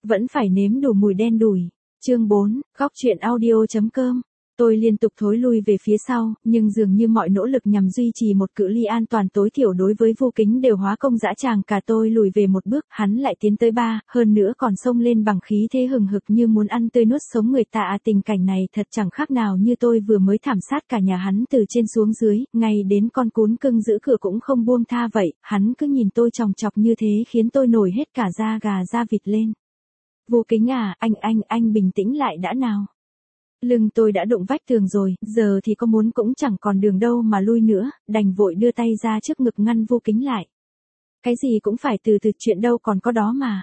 vẫn phải nếm đủ mùi đen đủi. Chương 4, góc truyện audio.com. Tôi liên tục thối lui về phía sau, nhưng dường như mọi nỗ lực nhằm duy trì một cự ly an toàn tối thiểu đối với Vu Kính đều hóa công dã tràng, cả tôi lùi về một bước, hắn lại tiến tới 3, hơn nữa còn xông lên bằng khí thế hừng hực như muốn ăn tươi nuốt sống người ta. Tình cảnh này thật chẳng khác nào như tôi vừa mới thảm sát cả nhà hắn từ trên xuống dưới, ngay đến con cún cưng giữ cửa cũng không buông tha vậy. Hắn cứ nhìn tôi chòng chọc như thế khiến tôi nổi hết cả da gà da vịt lên. Vu Kính à, anh bình tĩnh lại đã nào. Lưng tôi đã đụng vách tường rồi, giờ thì có muốn cũng chẳng còn đường đâu mà lui nữa, đành vội đưa tay ra trước ngực ngăn Vu Kính lại. Cái gì cũng phải từ từ, chuyện đâu còn có đó mà.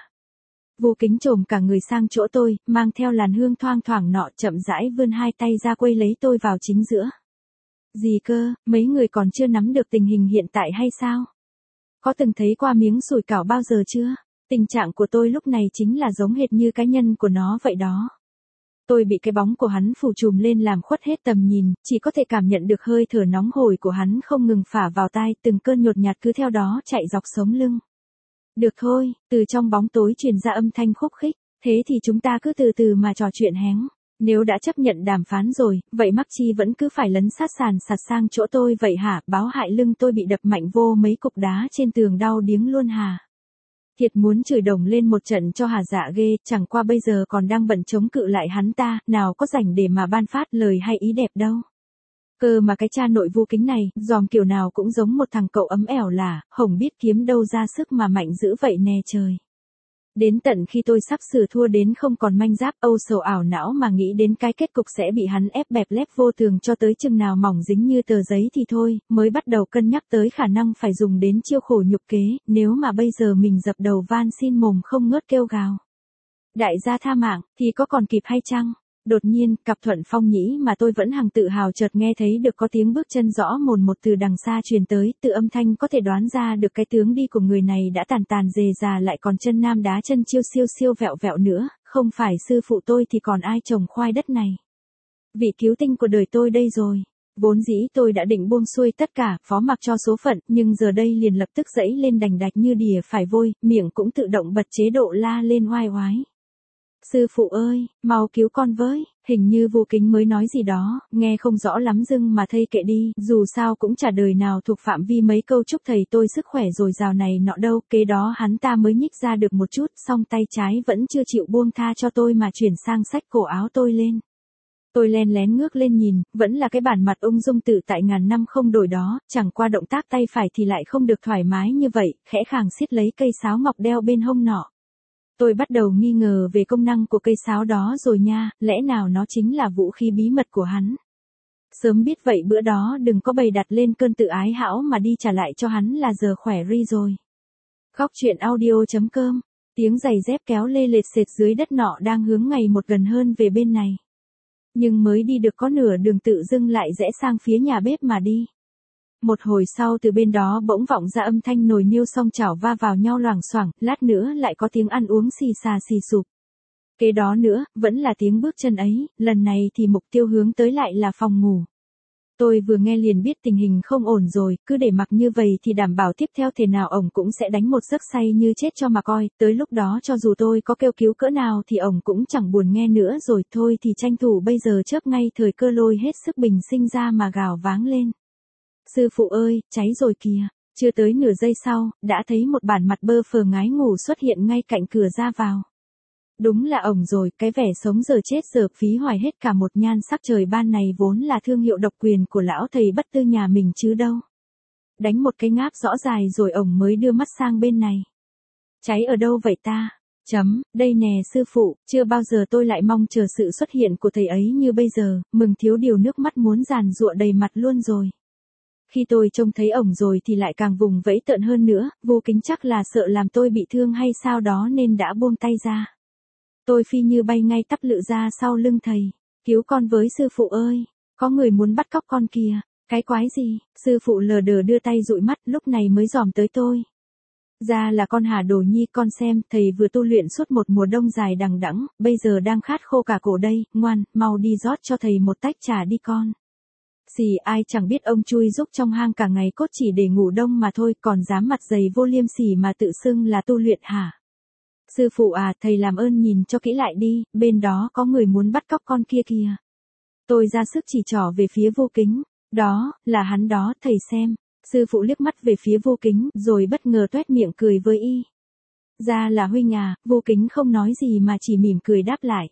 Vu Kính chồm cả người sang chỗ tôi, mang theo làn hương thoang thoảng nọ, chậm rãi vươn hai tay ra quây lấy tôi vào chính giữa. Gì cơ, mấy người còn chưa nắm được tình hình hiện tại hay sao? Có từng thấy qua miếng sủi cảo bao giờ chưa? Tình trạng của tôi lúc này chính là giống hệt như cái nhân của nó vậy đó. Tôi bị cái bóng của hắn phủ trùm lên làm khuất hết tầm nhìn, chỉ có thể cảm nhận được hơi thở nóng hổi của hắn không ngừng phả vào tai, từng cơn nhột nhạt cứ theo đó chạy dọc sống lưng. Được thôi, từ trong bóng tối truyền ra âm thanh khúc khích, thế thì chúng ta cứ từ từ mà trò chuyện héng. Nếu đã chấp nhận đàm phán rồi, vậy mắc chi vẫn cứ phải lấn sát sàn sạt sang chỗ tôi vậy hả? Báo hại lưng tôi bị đập mạnh vô mấy cục đá trên tường đau điếng luôn hả? Thiệt muốn chửi đồng lên một trận cho hả dạ ghê, chẳng qua bây giờ còn đang bận chống cự lại hắn ta, nào có rảnh để mà ban phát lời hay ý đẹp đâu. Cơ mà cái cha nội Vu Kính này, dòm kiểu nào cũng giống một thằng cậu ấm ẻo lả, hổng biết kiếm đâu ra sức mà mạnh dữ vậy nè trời. Đến tận khi tôi sắp sửa thua đến không còn manh giáp, âu sầu ảo não mà nghĩ đến cái kết cục sẽ bị hắn ép bẹp lép vô tường cho tới chừng nào mỏng dính như tờ giấy thì thôi, mới bắt đầu cân nhắc tới khả năng phải dùng đến chiêu khổ nhục kế, nếu mà bây giờ mình dập đầu van xin mồm không ngớt kêu gào. Đại gia tha mạng, thì có còn kịp hay chăng? Đột nhiên, cặp Thuận Phong nhĩ mà tôi vẫn hằng tự hào chợt nghe thấy được có tiếng bước chân rõ mồn một từ đằng xa truyền tới, từ âm thanh có thể đoán ra được cái tướng đi của người này đã tàn tàn rề rà, lại còn chân nam đá chân chiêu siêu siêu vẹo vẹo nữa, không phải sư phụ tôi thì còn ai trồng khoai đất này. Vị cứu tinh của đời tôi đây rồi. Vốn dĩ tôi đã định buông xuôi tất cả, phó mặc cho số phận, nhưng giờ đây liền lập tức dẫy lên đành đạch như đìa phải vôi, miệng cũng tự động bật chế độ la lên oai oái. Sư phụ ơi, mau cứu con với, hình như Vu Kính mới nói gì đó, nghe không rõ lắm dưng mà thây kệ đi, dù sao cũng chả đời nào thuộc phạm vi mấy câu chúc thầy tôi sức khỏe dồi dào này nọ đâu, kế đó hắn ta mới nhích ra được một chút, song tay trái vẫn chưa chịu buông tha cho tôi mà chuyển sang xách cổ áo tôi lên. Tôi len lén ngước lên nhìn, vẫn là cái bản mặt ung dung tự tại ngàn năm không đổi đó, chẳng qua động tác tay phải thì lại không được thoải mái như vậy, khẽ khàng siết lấy cây sáo ngọc đeo bên hông nọ. Tôi bắt đầu nghi ngờ về công năng của cây sáo đó rồi nha, lẽ nào nó chính là vũ khí bí mật của hắn. Sớm biết vậy bữa đó đừng có bày đặt lên cơn tự ái hão mà đi trả lại cho hắn là giờ khỏe ri rồi. Góc truyện audio.com, tiếng giày dép kéo lê lệt sệt dưới đất nọ đang hướng ngày một gần hơn về bên này. Nhưng mới đi được có nửa đường tự dưng lại rẽ sang phía nhà bếp mà đi. Một hồi sau từ bên đó bỗng vọng ra âm thanh nồi niêu song chảo va vào nhau loảng xoảng, lát nữa lại có tiếng ăn uống xì xà xì sụp. Kế đó nữa, vẫn là tiếng bước chân ấy, lần này thì mục tiêu hướng tới lại là phòng ngủ. Tôi vừa nghe liền biết tình hình không ổn rồi, cứ để mặc như vậy thì đảm bảo tiếp theo thế nào ổng cũng sẽ đánh một giấc say như chết cho mà coi, tới lúc đó cho dù tôi có kêu cứu cỡ nào thì ổng cũng chẳng buồn nghe nữa rồi, thôi thì tranh thủ bây giờ chớp ngay thời cơ lôi hết sức bình sinh ra mà gào váng lên. Sư phụ ơi, cháy rồi kìa. Chưa tới nửa giây sau, đã thấy một bản mặt bơ phờ ngái ngủ xuất hiện ngay cạnh cửa ra vào. Đúng là ổng rồi, cái vẻ sống giờ chết giờ phí hoài hết cả một nhan sắc trời ban này vốn là thương hiệu độc quyền của lão thầy bất tư nhà mình chứ đâu. Đánh một cái ngáp rõ dài rồi ổng mới đưa mắt sang bên này. Cháy ở đâu vậy ta? Đây nè sư phụ, chưa bao giờ tôi lại mong chờ sự xuất hiện của thầy ấy như bây giờ, mừng thiếu điều nước mắt muốn giàn giụa đầy mặt luôn rồi. Khi tôi trông thấy ổng rồi thì lại càng vùng vẫy tợn hơn nữa, Vu Kính chắc là sợ làm tôi bị thương hay sao đó nên đã buông tay ra. Tôi phi như bay ngay tắp lự ra sau lưng thầy. Cứu con với sư phụ ơi, có người muốn bắt cóc con kìa. Cái quái gì? Sư phụ lờ đờ đưa tay dụi mắt lúc này mới dòm tới tôi. Ra là con Hà Đồ Nhi, con xem, thầy vừa tu luyện suốt một mùa đông dài đằng đẵng, bây giờ đang khát khô cả cổ đây, ngoan, mau đi rót cho thầy một tách trà đi con. Xì, ai chẳng biết ông chui rúc trong hang cả ngày cốt chỉ để ngủ đông mà thôi, còn dám mặt dày vô liêm sỉ mà tự xưng là tu luyện hả? Sư phụ à, thầy làm ơn nhìn cho kỹ lại đi, bên đó có người muốn bắt cóc con kia kìa. Tôi ra sức chỉ trỏ về phía Vô Kính. Đó, là hắn đó, thầy xem. Sư phụ liếc mắt về phía Vô Kính, rồi bất ngờ toét miệng cười với y. Ra là Huynh à, Vô Kính không nói gì mà chỉ mỉm cười đáp lại.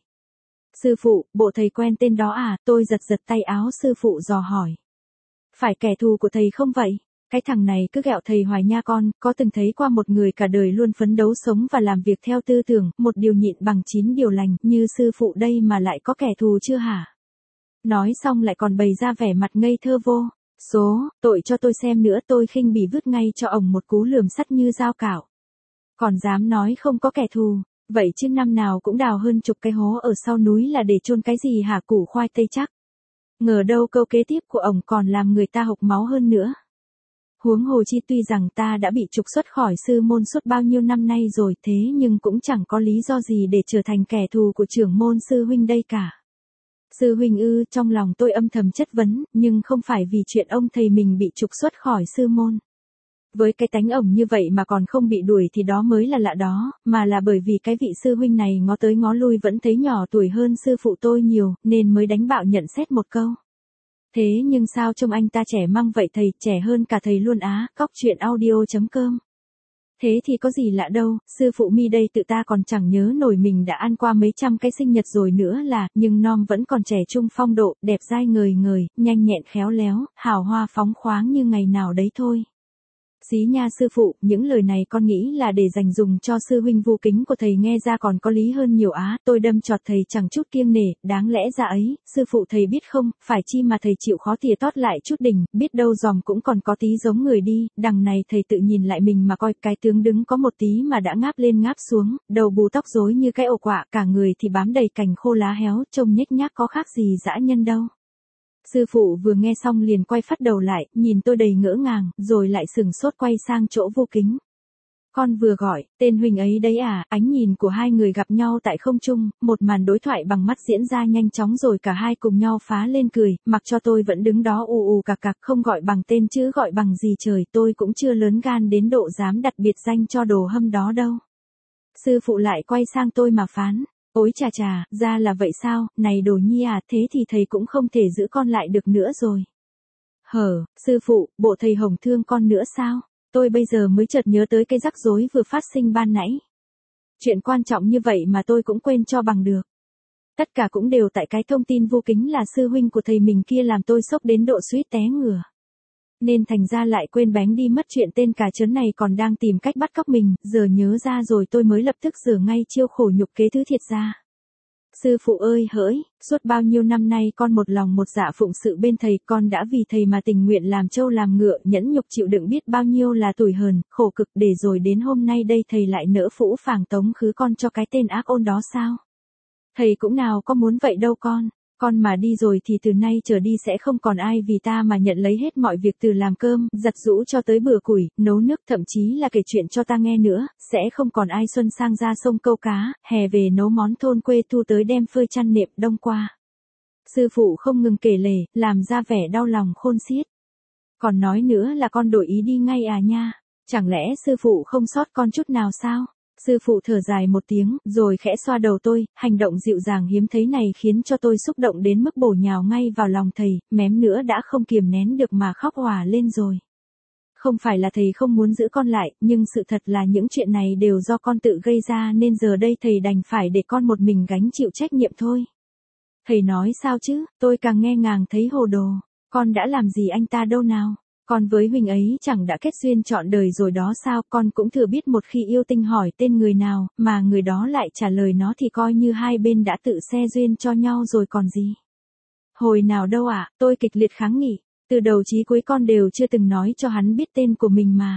Sư phụ, bộ thầy quen tên đó à, tôi giật giật tay áo sư phụ dò hỏi. Phải kẻ thù của thầy không vậy? Cái thằng này cứ ghẹo thầy hoài nha con, có từng thấy qua một người cả đời luôn phấn đấu sống và làm việc theo tư tưởng, một điều nhịn bằng 9 điều lành, như sư phụ đây mà lại có kẻ thù chưa hả? Nói xong lại còn bày ra vẻ mặt ngây thơ vô. Tội cho tôi xem nữa, tôi khinh bỉ vứt ngay cho ổng một cú lườm sắt như dao cạo. Còn dám nói không có kẻ thù, vậy chứ năm nào cũng đào hơn chục cái hố ở sau núi là để chôn cái gì hả, củ khoai tây chắc. Ngờ đâu câu kế tiếp của ổng còn làm người ta hộc máu hơn nữa. Huống hồ chi tuy rằng ta đã bị trục xuất khỏi sư môn suốt bao nhiêu năm nay rồi, thế nhưng cũng chẳng có lý do gì để trở thành kẻ thù của trưởng môn sư huynh đây cả. Sư huynh ư? Trong lòng tôi âm thầm chất vấn, nhưng không phải vì chuyện ông thầy mình bị trục xuất khỏi sư môn. Với cái tánh ổng như vậy mà còn không bị đuổi thì đó mới là lạ đó, mà là bởi vì cái vị sư huynh này ngó tới ngó lui vẫn thấy nhỏ tuổi hơn sư phụ tôi nhiều, nên mới đánh bạo nhận xét một câu. Thế nhưng sao trông anh ta trẻ măng vậy thầy, trẻ hơn cả thầy luôn á. Cóc truyện audio.com. Thế thì có gì lạ đâu, sư phụ mi đây tự ta còn chẳng nhớ nổi mình đã ăn qua mấy trăm cái sinh nhật rồi nữa là, nhưng non vẫn còn trẻ trung phong độ, đẹp dai ngời ngời, nhanh nhẹn khéo léo, hào hoa phóng khoáng như ngày nào đấy thôi. Xí nha sư phụ, những lời này con nghĩ là để dành dùng cho sư huynh Vô Kính của thầy nghe ra còn có lý hơn nhiều á. Tôi đâm chọt thầy chẳng chút kiêng nể, đáng lẽ ra ấy, sư phụ thầy biết không, phải chi mà thầy chịu khó tỉa tót lại chút đỉnh, biết đâu dòm cũng còn có tí giống người đi. Đằng này thầy tự nhìn lại mình mà coi, cái tướng đứng có một tí mà đã ngáp lên ngáp xuống, đầu bù tóc rối như cái ổ quạ, cả người thì bám đầy cành khô lá héo, trông nhếch nhác có khác gì dã nhân đâu. Sư phụ vừa nghe xong liền quay phắt đầu lại, nhìn tôi đầy ngỡ ngàng, rồi lại sừng sốt quay sang chỗ Vô Kính. Con vừa gọi, tên huynh ấy đấy à? Ánh nhìn của hai người gặp nhau tại không trung, một màn đối thoại bằng mắt diễn ra nhanh chóng rồi cả hai cùng nhau phá lên cười, mặc cho tôi vẫn đứng đó ù ù cặc cặc không gọi bằng tên chứ gọi bằng gì trời, tôi cũng chưa lớn gan đến độ dám đặt biệt danh cho đồ hâm đó đâu. Sư phụ lại quay sang tôi mà phán. Ôi chà chà, ra là vậy sao, này Đồ Nhi à, thế thì thầy cũng không thể giữ con lại được nữa rồi. Sư phụ, bộ thầy hồng thương con nữa sao? Tôi bây giờ mới chợt nhớ tới cái rắc rối vừa phát sinh ban nãy. Chuyện quan trọng như vậy mà tôi cũng quên cho bằng được. Tất cả cũng đều tại cái thông tin Vô Kính là sư huynh của thầy mình kia làm tôi sốc đến độ suýt té ngửa. Nên thành ra lại quên bén đi mất chuyện tên cà chớn này còn đang tìm cách bắt cóc mình, giờ nhớ ra rồi tôi mới lập tức rửa ngay chiêu khổ nhục kế thứ thiệt ra. Sư phụ ơi hỡi, suốt bao nhiêu năm nay con một lòng một dạ phụng sự bên thầy, con đã vì thầy mà tình nguyện làm trâu làm ngựa, nhẫn nhục chịu đựng biết bao nhiêu là tủi hờn, khổ cực, để rồi đến hôm nay đây thầy lại nỡ phũ phàng tống khứ con cho cái tên ác ôn đó sao? Thầy cũng nào có muốn vậy đâu con mà đi rồi thì từ nay trở đi sẽ không còn ai vì ta mà nhận lấy hết mọi việc từ làm cơm, giặt giũ cho tới bừa củi, nấu nước, thậm chí là kể chuyện cho ta nghe nữa, sẽ không còn ai xuân sang ra sông câu cá, hè về nấu món thôn quê, thu tới đem phơi chăn nệm đông qua. Sư phụ không ngừng kể lể, làm ra vẻ đau lòng khôn xiết. Còn nói nữa là con đổi ý đi ngay à nha, chẳng lẽ sư phụ không sót con chút nào sao? Sư phụ thở dài một tiếng, rồi khẽ xoa đầu tôi, hành động dịu dàng hiếm thấy này khiến cho tôi xúc động đến mức bổ nhào ngay vào lòng thầy, mém nữa đã không kiềm nén được mà khóc òa lên rồi. Không phải là thầy không muốn giữ con lại, nhưng sự thật là những chuyện này đều do con tự gây ra nên giờ đây thầy đành phải để con một mình gánh chịu trách nhiệm thôi. Thầy nói sao chứ, tôi càng nghe ngàng thấy hồ đồ, con đã làm gì anh ta đâu nào? Con với huynh ấy chẳng đã kết duyên trọn đời rồi đó sao? Con cũng thừa biết một khi yêu tinh hỏi tên người nào, mà người đó lại trả lời nó thì coi như hai bên đã tự xe duyên cho nhau rồi còn gì. Hồi nào đâu ạ, tôi kịch liệt kháng nghị, từ đầu chí cuối con đều chưa từng nói cho hắn biết tên của mình mà.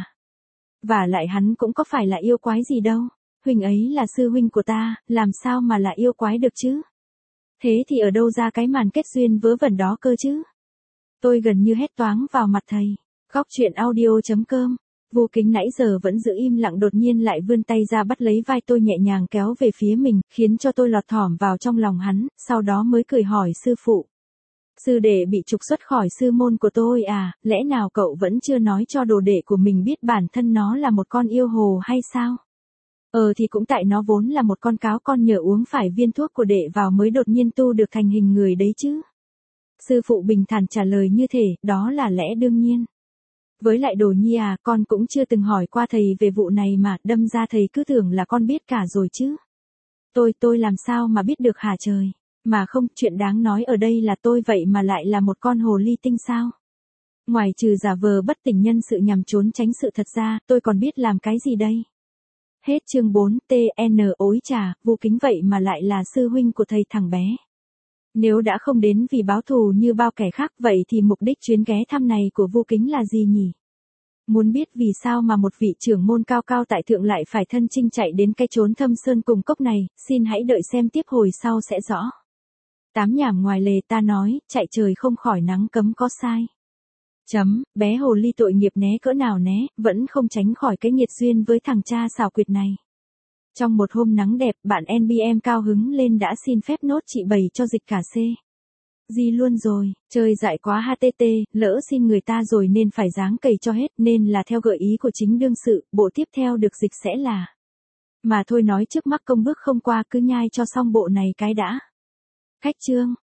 Và lại hắn cũng có phải là yêu quái gì đâu, huynh ấy là sư huynh của ta, làm sao mà là yêu quái được chứ? Thế thì ở đâu ra cái màn kết duyên vớ vẩn đó cơ chứ? Tôi gần như hét toáng vào mặt thầy. Góc truyện audio.com. Vô Kính nãy giờ vẫn giữ im lặng đột nhiên lại vươn tay ra bắt lấy vai tôi nhẹ nhàng kéo về phía mình, khiến cho tôi lọt thỏm vào trong lòng hắn, sau đó mới cười hỏi sư phụ. Sư đệ bị trục xuất khỏi sư môn của tôi à, lẽ nào cậu vẫn chưa nói cho đồ đệ của mình biết bản thân nó là một con yêu hồ hay sao? Thì cũng tại nó vốn là một con cáo con nhờ uống phải viên thuốc của đệ vào mới đột nhiên tu được thành hình người đấy chứ. Sư phụ bình thản trả lời như thế, đó là lẽ đương nhiên. Với lại Đồ Nhi à, con cũng chưa từng hỏi qua thầy về vụ này mà, đâm ra thầy cứ tưởng là con biết cả rồi chứ. Tôi làm sao mà biết được hả trời? Mà không, chuyện đáng nói ở đây là tôi vậy mà lại là một con hồ ly tinh sao? Ngoài trừ giả vờ bất tỉnh nhân sự nhằm trốn tránh sự thật ra, tôi còn biết làm cái gì đây? Hết chương 4, TN ối chà, Vu Kính vậy mà lại là sư huynh của thầy thằng bé. Nếu đã không đến vì báo thù như bao kẻ khác vậy thì mục đích chuyến ghé thăm này của Vu Kính là gì nhỉ? Muốn biết vì sao mà một vị trưởng môn cao cao tại thượng lại phải thân chinh chạy đến cái chốn thâm sơn cùng cốc này, xin hãy đợi xem tiếp hồi sau sẽ rõ. Tám nhảm ngoài lề ta nói, chạy trời không khỏi nắng cấm có sai. Bé hồ ly tội nghiệp né cỡ nào né, vẫn không tránh khỏi cái nghiệt duyên với thằng cha xảo quyệt này. Trong một hôm nắng đẹp, bạn NBM cao hứng lên đã xin phép nốt chị bày cho dịch cả C. Gì luôn rồi, chơi dại quá HTT, lỡ xin người ta rồi nên phải dáng cày cho hết, nên là theo gợi ý của chính đương sự, bộ tiếp theo được dịch sẽ là. Mà thôi nói trước mắc công bước không qua cứ nhai cho xong bộ này cái đã. Cách chương.